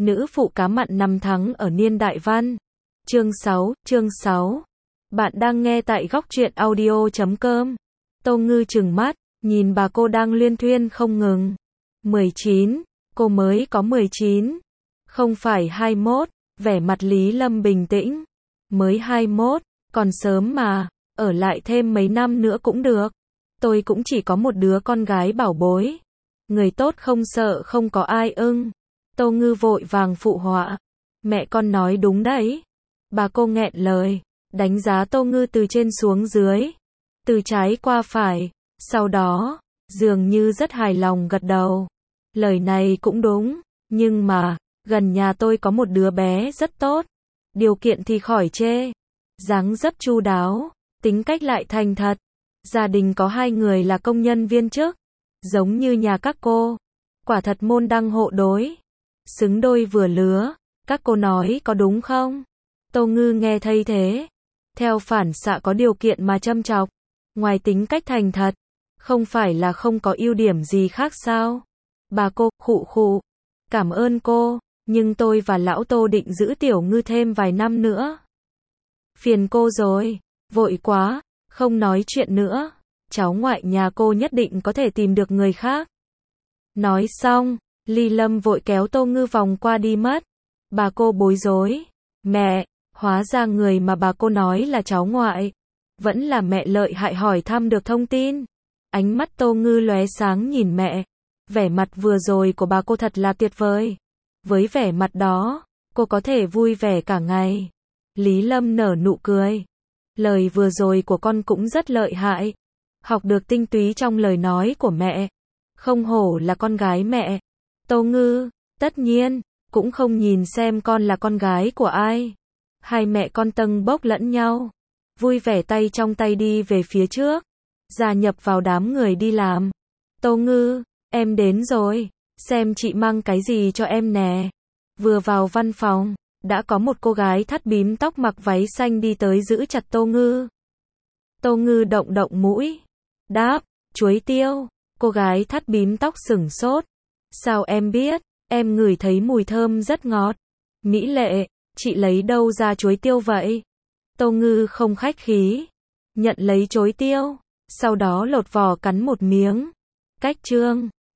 Nữ phụ cá mặn năm tháng ở niên đại văn. Chương 6. Bạn đang nghe tại góc truyện audio.com. Tô Ngư trừng mắt, nhìn bà cô đang luyên thuyên không ngừng. 19, cô mới có 19. Không phải 21, vẻ mặt Lý Lâm bình tĩnh. Mới 21, còn sớm mà, ở lại thêm mấy năm nữa cũng được. Tôi cũng chỉ có một đứa con gái bảo bối. Người tốt không sợ không có ai ưng. Tô Ngư vội vàng phụ họa. Mẹ con nói đúng đấy. Bà cô nghẹn lời, đánh giá Tô Ngư từ trên xuống dưới, từ trái qua phải, sau đó, dường như rất hài lòng gật đầu. Lời này cũng đúng, nhưng mà, gần nhà tôi có một đứa bé rất tốt. Điều kiện thì khỏi chê. Dáng dấp chu đáo, tính cách lại thành thật. Gia đình có 2 người là công nhân viên chức, giống như nhà các cô. Quả thật môn đăng hộ đối. Xứng đôi vừa lứa, các cô nói có đúng không? Tô Ngư nghe thấy thế, theo phản xạ có điều kiện mà châm chọc. Ngoài tính cách thành thật, không phải là không có ưu điểm gì khác sao? Bà cô, khụ khụ. Cảm ơn cô, nhưng tôi và lão Tô định giữ Tiểu Ngư thêm vài năm nữa. Phiền cô rồi, vội quá, không nói chuyện nữa. Cháu ngoại nhà cô nhất định có thể tìm được người khác. Nói xong, Lý Lâm vội kéo Tô Ngư vòng qua đi mất. Bà cô bối rối. Mẹ, hóa ra người mà bà cô nói là cháu ngoại. Vẫn là mẹ lợi hại hỏi thăm được thông tin. Ánh mắt Tô Ngư lóe sáng nhìn mẹ. Vẻ mặt vừa rồi của bà cô thật là tuyệt vời. Với vẻ mặt đó, cô có thể vui vẻ cả ngày. Lý Lâm nở nụ cười. Lời vừa rồi của con cũng rất lợi hại. Học được tinh túy trong lời nói của mẹ. Không hổ là con gái mẹ. Tô Ngư, tất nhiên, cũng không nhìn xem con là con gái của ai. Hai mẹ con tâng bốc lẫn nhau. Vui vẻ tay trong tay đi về phía trước. Gia nhập vào đám người đi làm. Tô Ngư, em đến rồi. Xem chị mang cái gì cho em nè. Vừa vào văn phòng, đã có một cô gái thắt bím tóc mặc váy xanh đi tới giữ chặt Tô Ngư. Tô Ngư động động mũi. Đáp, chuối tiêu. Cô gái thắt bím tóc sửng sốt. Sao em biết? Em ngửi thấy mùi thơm rất ngọt. Mỹ lệ, chị lấy đâu ra chuối tiêu vậy? Tô Ngư không khách khí. Nhận lấy chuối tiêu. Sau đó lột vỏ cắn một miếng. Cách chương.